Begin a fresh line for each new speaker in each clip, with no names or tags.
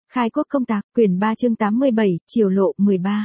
Khai quốc công tạc, quyển 3 chương 87, Triều lộ 13.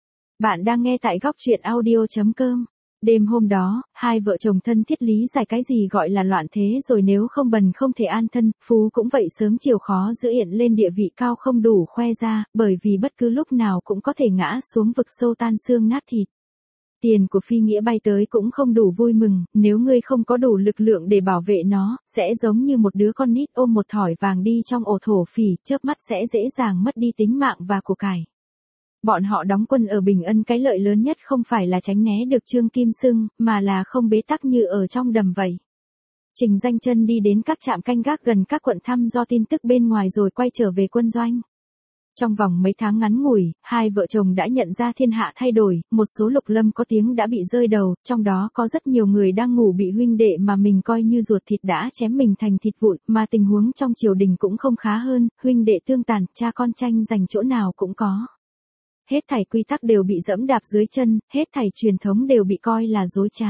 Bạn đang nghe tại góc truyện audio.com. Đêm hôm đó, hai vợ chồng thân thiết lý giải cái gì gọi là loạn thế rồi, nếu không bần không thể an thân, phú cũng vậy sớm chiều khó giữ hiện lên địa vị cao không đủ khoe ra, bởi vì bất cứ lúc nào cũng có thể ngã xuống vực sâu tan xương nát thịt. Tiền của phi nghĩa bay tới cũng không đủ vui mừng, nếu ngươi không có đủ lực lượng để bảo vệ nó, sẽ giống như một đứa con nít ôm một thỏi vàng đi trong ổ thổ phỉ, chớp mắt sẽ dễ dàng mất đi tính mạng và của cải. Bọn họ đóng quân ở Bình Ân, cái lợi lớn nhất không phải là tránh né được Trương Kim Xưng, mà là không bế tắc như ở trong đầm vậy. Trình Danh Chân đi đến các trạm canh gác gần các quận thăm do tin tức bên ngoài rồi quay trở về quân doanh. Trong vòng mấy tháng ngắn ngủi, hai vợ chồng đã nhận ra thiên hạ thay đổi, một số lục lâm có tiếng đã bị rơi đầu, trong đó có rất nhiều người đang ngủ bị huynh đệ mà mình coi như ruột thịt đã chém mình thành thịt vụn, mà tình huống trong triều đình cũng không khá hơn, huynh đệ tương tàn, cha con tranh giành chỗ nào cũng có. Hết thảy quy tắc đều bị dẫm đạp dưới chân, hết thảy truyền thống đều bị coi là dối trá.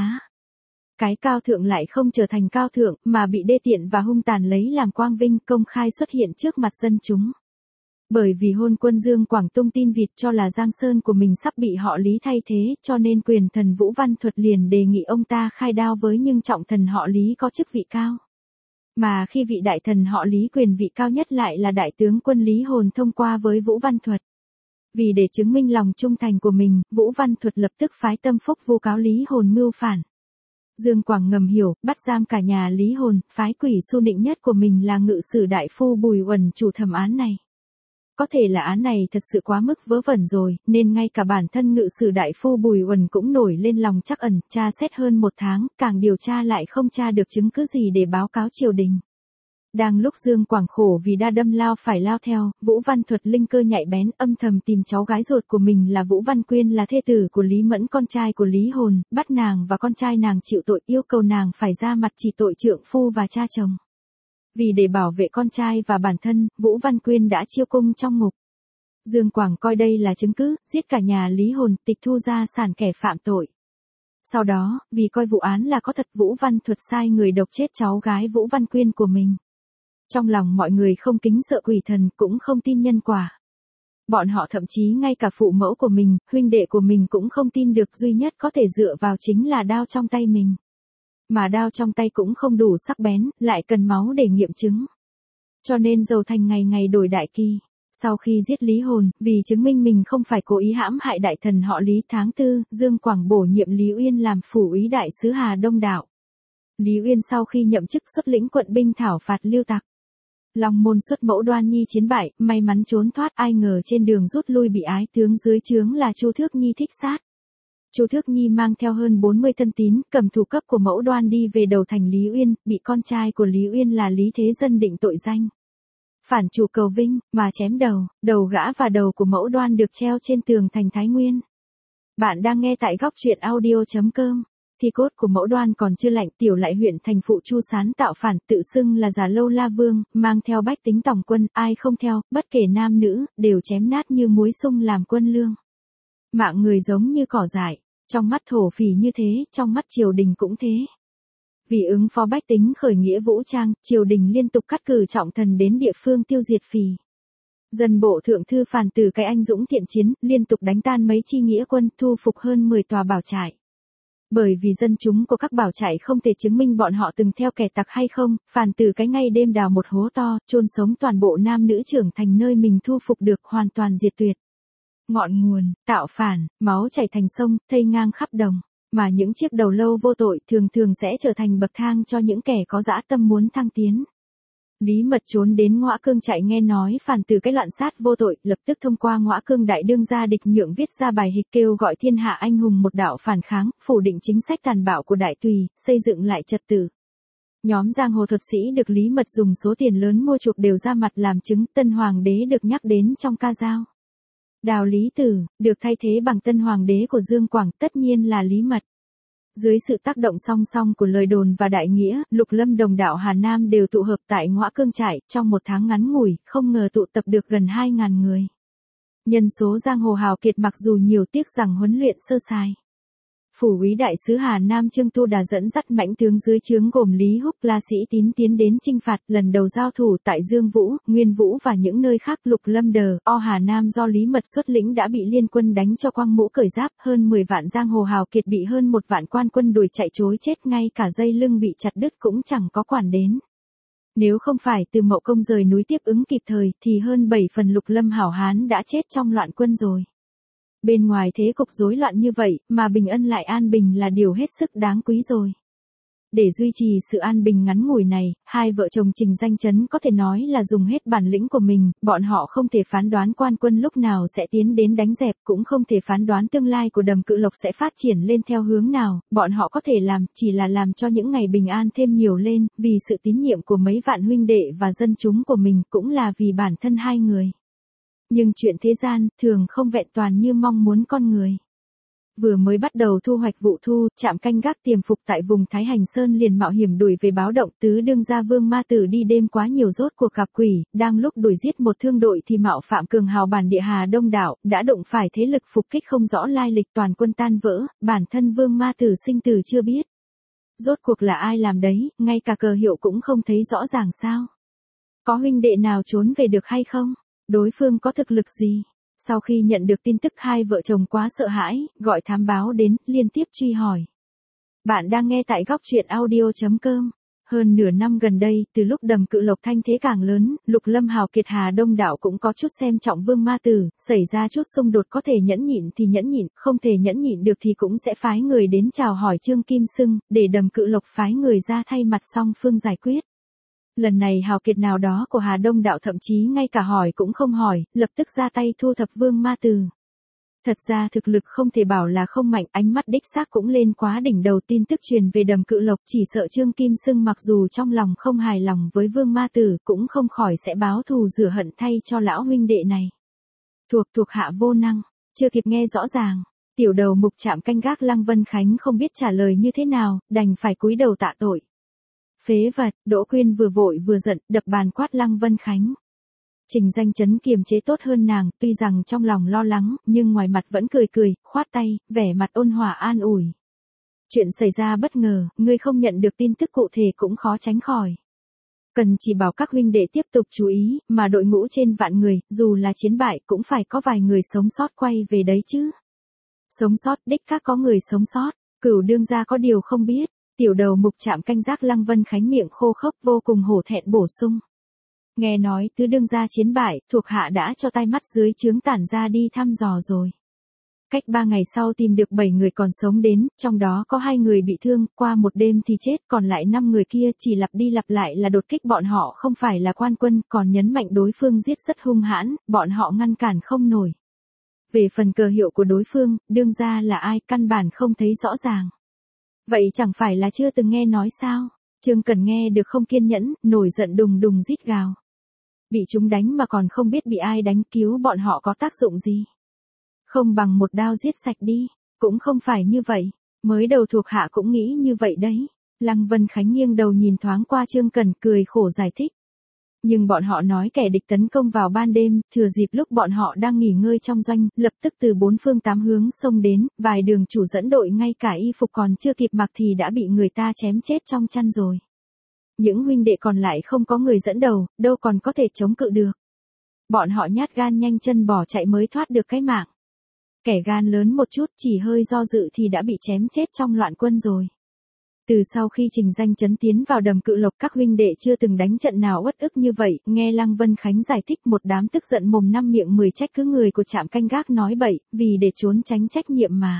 Cái cao thượng lại không trở thành cao thượng, mà bị đê tiện và hung tàn lấy làm quang vinh, công khai xuất hiện trước mặt dân chúng. Bởi vì hôn quân Dương Quảng tung tin vịt cho là Giang Sơn của mình sắp bị họ Lý thay thế, cho nên quyền thần Vũ Văn Thuật liền đề nghị ông ta khai đao với, nhưng trọng thần họ Lý có chức vị cao. Mà khi vị đại thần họ Lý quyền vị cao nhất lại là đại tướng quân Lý Hồn thông qua với Vũ Văn Thuật. Vì để chứng minh lòng trung thành của mình, Vũ Văn Thuật lập tức phái Tâm Phúc vu cáo Lý Hồn mưu phản. Dương Quảng ngầm hiểu, bắt giam cả nhà Lý Hồn, phái quỷ su nịnh nhất của mình là ngự sử đại phu Bùi Uẩn chủ thẩm án này. Có thể là án này thật sự quá mức vớ vẩn rồi, nên ngay cả bản thân ngự sử đại phu Bùi Uẩn cũng nổi lên lòng trắc ẩn, tra xét hơn một tháng, càng điều tra lại không tra được chứng cứ gì để báo cáo triều đình. Đang lúc Dương Quảng khổ vì đa đâm lao phải lao theo, Vũ Văn Thuật linh cơ nhạy bén âm thầm tìm cháu gái ruột của mình là Vũ Văn Quyên, là thê tử của Lý Mẫn, con trai của Lý Hồn, bắt nàng và con trai nàng chịu tội, yêu cầu nàng phải ra mặt chỉ tội trượng phu và cha chồng. Vì để bảo vệ con trai và bản thân, Vũ Văn Quyên đã chiêu cung trong ngục. Dương Quảng coi đây là chứng cứ, giết cả nhà Lý Hồn, tịch thu gia sản kẻ phạm tội. Sau đó, vì coi vụ án là có thật, Vũ Văn Thuật sai người độc chết cháu gái Vũ Văn Quyên của mình. Trong lòng mọi người không kính sợ quỷ thần, cũng không tin nhân quả. Bọn họ thậm chí ngay cả phụ mẫu của mình, huynh đệ của mình cũng không tin được, duy nhất có thể dựa vào chính là đao trong tay mình. Mà đao trong tay cũng không đủ sắc bén, lại cần máu để nghiệm chứng. Cho nên dầu thành ngày ngày đổi đại kỳ. Sau khi giết Lý Hồn, vì chứng minh mình không phải cố ý hãm hại đại thần họ Lý, tháng 4, Dương Quảng bổ nhiệm Lý Uyên làm phủ úy đại sứ Hà Đông Đạo. Lý Uyên sau khi nhậm chức xuất lĩnh quận binh thảo phạt Lưu Tặc. Long môn xuất mẫu Đoan Nhi chiến bại, may mắn trốn thoát, ai ngờ trên đường rút lui bị ái tướng dưới trướng là Chu Thước Nhi thích sát. Chu Thước Nhi mang theo hơn 40 thân tín, cầm thủ cấp của mẫu Đoan đi về đầu thành Lý Uyên, bị con trai của Lý Uyên là Lý Thế Dân định tội danh phản chủ cầu vinh, mà chém đầu gã và đầu của mẫu Đoan được treo trên tường thành Thái Nguyên. Bạn đang nghe tại góc truyện audio.com. Thi cốt của mẫu Đoan còn chưa lạnh, Tiểu Lại huyện thành phụ Chu Sán tạo phản, tự xưng là Già Lâu La Vương, mang theo bách tính tòng quân, ai không theo, bất kể nam nữ, đều chém nát như muối sung làm quân lương. Mạng người giống như cỏ dại, trong mắt thổ phỉ như thế, trong mắt triều đình cũng thế. Vì ứng phó bách tính khởi nghĩa vũ trang, triều đình liên tục cắt cử trọng thần đến địa phương tiêu diệt phỉ. Dân bộ thượng thư Phàn Tử cái anh dũng thiện chiến, liên tục đánh tan mấy chi nghĩa quân, thu phục hơn 10 tòa bảo trại. Bởi vì dân chúng của các bảo trại không thể chứng minh bọn họ từng theo kẻ tặc hay không, Phàn Tử cái ngay đêm đào một hố to, chôn sống toàn bộ nam nữ trưởng thành nơi mình thu phục được, hoàn toàn diệt tuyệt. Ngọn nguồn, tạo phản, máu chảy thành sông, thây ngang khắp đồng, mà những chiếc đầu lâu vô tội thường thường sẽ trở thành bậc thang cho những kẻ có dã tâm muốn thăng tiến. Lý Mật trốn đến Ngõa Cương Trại nghe nói Phàn Tử cái loạn sát vô tội, lập tức thông qua Ngõa Cương đại đương gia Địch Nhượng viết ra bài hịch kêu gọi thiên hạ anh hùng một đạo phản kháng, phủ định chính sách tàn bạo của Đại Tùy, xây dựng lại trật tự. Nhóm giang hồ thuật sĩ được Lý Mật dùng số tiền lớn mua chuộc đều ra mặt làm chứng, tân hoàng đế được nhắc đến trong ca dao. Đào Lý Tử, được thay thế bằng tân hoàng đế của Dương Quảng, tất nhiên là Lý Mật. Dưới sự tác động song song của lời đồn và đại nghĩa, Lục Lâm đồng đạo Hà Nam đều tụ hợp tại Ngõa Cương Trại, trong một tháng ngắn ngủi, không ngờ tụ tập được gần 2.000 người. Nhân số giang hồ hào kiệt mặc dù nhiều, tiếc rằng huấn luyện sơ sài. Phủ úy đại sứ Hà Nam Trương Tu Đà dẫn dắt mãnh tướng dưới trướng gồm Lý Húc, La Sĩ Tín tiến đến chinh phạt, lần đầu giao thủ tại Dương Vũ, Nguyên Vũ và những nơi khác. Lục Lâm Đờ, Hà Nam do Lý Mật xuất lĩnh đã bị liên quân đánh cho quăng mũ cởi giáp, hơn 10 vạn giang hồ hào kiệt bị hơn 1 vạn quan quân đuổi chạy trối chết, ngay cả dây lưng bị chặt đứt cũng chẳng có quản đến. Nếu không phải Từ Mậu Công rời núi tiếp ứng kịp thời thì hơn 7 phần Lục Lâm hảo hán đã chết trong loạn quân rồi. Bên ngoài thế cục rối loạn như vậy, mà bình ân lại an bình là điều hết sức đáng quý rồi. Để duy trì sự an bình ngắn ngủi này, hai vợ chồng Trình Danh Chấn có thể nói là dùng hết bản lĩnh của mình, bọn họ không thể phán đoán quan quân lúc nào sẽ tiến đến đánh dẹp, cũng không thể phán đoán tương lai của Đầm Cự Lộc sẽ phát triển lên theo hướng nào, bọn họ có thể làm, chỉ là làm cho những ngày bình an thêm nhiều lên, vì sự tín nhiệm của mấy vạn huynh đệ và dân chúng của mình, cũng là vì bản thân hai người. Nhưng chuyện thế gian, thường không vẹn toàn như mong muốn con người. Vừa mới bắt đầu thu hoạch vụ thu, trạm canh gác tiềm phục tại vùng Thái Hành Sơn liền mạo hiểm đuổi về báo động. Tứ đương gia Vương Ma Tử đi đêm quá nhiều rốt cuộc gặp quỷ, đang lúc đuổi giết một thương đội thì mạo phạm cường hào bản địa Hà Đông đảo, đã đụng phải thế lực phục kích không rõ lai lịch, toàn quân tan vỡ, bản thân Vương Ma Tử sinh tử chưa biết. Rốt cuộc là ai làm đấy, ngay cả cờ hiệu cũng không thấy rõ ràng sao? Có huynh đệ nào trốn về được hay không? Đối phương có thực lực gì? Sau khi nhận được tin tức, hai vợ chồng quá sợ hãi, gọi thám báo đến, liên tiếp truy hỏi. Bạn đang nghe tại góc truyện audio.com. Hơn nửa năm gần đây, từ lúc Đầm Cự Lộc thanh thế càng lớn, Lục Lâm hào kiệt Hà Đông đảo cũng có chút xem trọng Vương Ma Tử, xảy ra chút xung đột có thể nhẫn nhịn thì nhẫn nhịn, không thể nhẫn nhịn được thì cũng sẽ phái người đến chào hỏi Trương Kim Xưng, để Đầm Cự Lộc phái người ra thay mặt song phương giải quyết. Lần này hào kiệt nào đó của Hà Đông đạo thậm chí ngay cả hỏi cũng không hỏi, lập tức ra tay thu thập Vương Ma Tử. Thật ra thực lực không thể bảo là không mạnh, ánh mắt đích xác cũng lên quá đỉnh đầu. Tin tức truyền về Đầm Cự Lộc, chỉ sợ Trương Kim Xưng mặc dù trong lòng không hài lòng với Vương Ma Tử, cũng không khỏi sẽ báo thù rửa hận thay cho lão huynh đệ này. Thuộc hạ vô năng, chưa kịp nghe rõ ràng, tiểu đầu mục trạm canh gác Lăng Vân Khánh không biết trả lời như thế nào, đành phải cúi đầu tạ tội. Phế vật, Đỗ Quyên vừa vội vừa giận, đập bàn quát Lăng Vân Khánh. Trình Danh Chấn kiềm chế tốt hơn nàng, tuy rằng trong lòng lo lắng, nhưng ngoài mặt vẫn cười, khoát tay, vẻ mặt ôn hòa an ủi. Chuyện xảy ra bất ngờ, ngươi không nhận được tin tức cụ thể cũng khó tránh khỏi. Cần chỉ bảo các huynh đệ tiếp tục chú ý, mà đội ngũ trên vạn người, dù là chiến bại cũng phải có vài người sống sót quay về đấy chứ. Sống sót, đích xác có người sống sót, Cửu đương gia có điều không biết. Tiểu đầu mục trạm canh gác Lăng Vân Khánh miệng khô khốc vô cùng hổ thẹn bổ sung. Nghe nói tứ đương gia chiến bại, thuộc hạ đã cho tay mắt dưới trướng tản ra đi thăm dò rồi. Cách 3 ngày sau tìm được 7 người còn sống đến, trong đó có 2 người bị thương, qua một đêm thì chết, còn lại 5 người kia chỉ lặp đi lặp lại là đột kích bọn họ không phải là quan quân, còn nhấn mạnh đối phương giết rất hung hãn, bọn họ ngăn cản không nổi. Về phần cờ hiệu của đối phương, đương gia là ai, căn bản không thấy rõ ràng. Vậy chẳng phải là chưa từng nghe nói sao? Trương Cần nghe được không kiên nhẫn, nổi giận đùng đùng rít gào. Bị chúng đánh mà còn không biết bị ai đánh, cứu bọn họ có tác dụng gì? Không bằng một đao giết sạch đi, cũng không phải như vậy, mới đầu thuộc hạ cũng nghĩ như vậy đấy. Lăng Vân Khánh nghiêng đầu nhìn thoáng qua Trương Cần, cười khổ giải thích. Nhưng bọn họ nói kẻ địch tấn công vào ban đêm, thừa dịp lúc bọn họ đang nghỉ ngơi trong doanh, lập tức từ 4 phương 8 hướng xông đến, vài đường chủ dẫn đội ngay cả y phục còn chưa kịp mặc thì đã bị người ta chém chết trong chăn rồi. Những huynh đệ còn lại không có người dẫn đầu, đâu còn có thể chống cự được. Bọn họ nhát gan nhanh chân bỏ chạy mới thoát được cái mạng. Kẻ gan lớn một chút chỉ hơi do dự thì đã bị chém chết trong loạn quân rồi. Từ sau khi Trình Danh Chấn tiến vào Đầm Cự Lộc, các huynh đệ chưa từng đánh trận nào uất ức như vậy, nghe Lăng Vân Khánh giải thích, một đám tức giận mồm năm miệng 10 trách cứ người của trạm canh gác nói bậy, vì để trốn tránh trách nhiệm mà.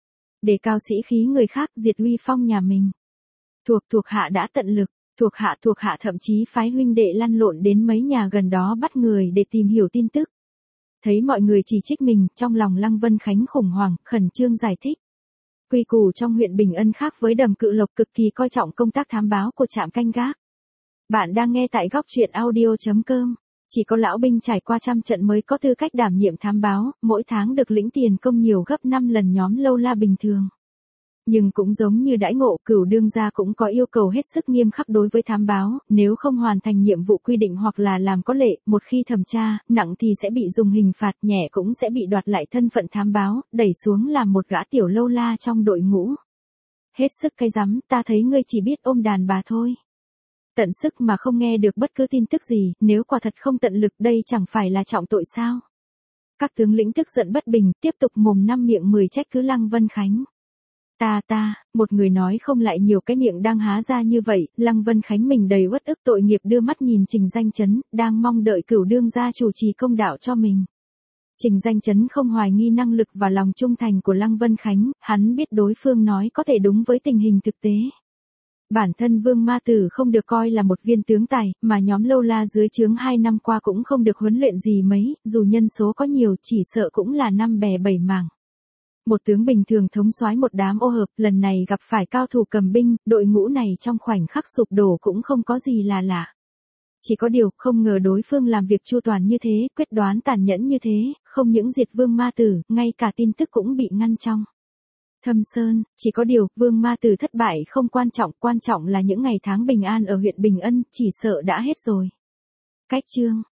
Để cao sĩ khí người khác, diệt uy phong nhà mình. Thuộc hạ đã tận lực, thuộc hạ thậm chí phái huynh đệ lăn lộn đến mấy nhà gần đó bắt người để tìm hiểu tin tức. Thấy mọi người chỉ trích mình, trong lòng Lăng Vân Khánh khủng hoảng, khẩn trương giải thích. Quy củ trong huyện Bình Ân khác với Đầm Cự Lộc, cực kỳ coi trọng công tác thám báo của trạm canh gác. Bạn đang nghe tại góc truyện audio.com. Chỉ có lão binh trải qua trăm trận mới có tư cách đảm nhiệm thám báo, mỗi tháng được lĩnh tiền công nhiều gấp 5 lần nhóm lâu la bình thường. Nhưng cũng giống như đãi ngộ, Cửu đương gia cũng có yêu cầu hết sức nghiêm khắc đối với thám báo, nếu không hoàn thành nhiệm vụ quy định hoặc là làm có lệ, một khi thẩm tra, nặng thì sẽ bị dùng hình phạt, nhẹ cũng sẽ bị đoạt lại thân phận thám báo, đẩy xuống làm một gã tiểu lâu la trong đội ngũ. Hết sức cái rắm, ta thấy ngươi chỉ biết ôm đàn bà thôi. Tận sức mà không nghe được bất cứ tin tức gì, nếu quả thật không tận lực đây chẳng phải là trọng tội sao? Các tướng lĩnh tức giận bất bình, tiếp tục mồm năm miệng 10 trách cứ Lăng Vân Khánh. Một người nói không lại nhiều cái miệng đang há ra như vậy, Lăng Vân Khánh mình đầy uất ức tội nghiệp đưa mắt nhìn Trình Danh Chấn, đang mong đợi Cửu đương gia chủ trì công đạo cho mình. Trình Danh Chấn không hoài nghi năng lực và lòng trung thành của Lăng Vân Khánh, hắn biết đối phương nói có thể đúng với tình hình thực tế. Bản thân Vương Ma Tử không được coi là một viên tướng tài, mà nhóm lâu la dưới trướng 2 năm qua cũng không được huấn luyện gì mấy, dù nhân số có nhiều chỉ sợ cũng là 5 bè 7 mảng. Một tướng bình thường thống soái một đám ô hợp, lần này gặp phải cao thủ cầm binh, đội ngũ này trong khoảnh khắc sụp đổ cũng không có gì là lạ. Chỉ có điều, không ngờ đối phương làm việc chu toàn như thế, quyết đoán tàn nhẫn như thế, không những diệt Vương Ma Tử, ngay cả tin tức cũng bị ngăn trong Thâm Sơn, chỉ có điều, Vương Ma Tử thất bại không quan trọng là những ngày tháng bình an ở huyện Bình Ân, chỉ sợ đã hết rồi. Cách chương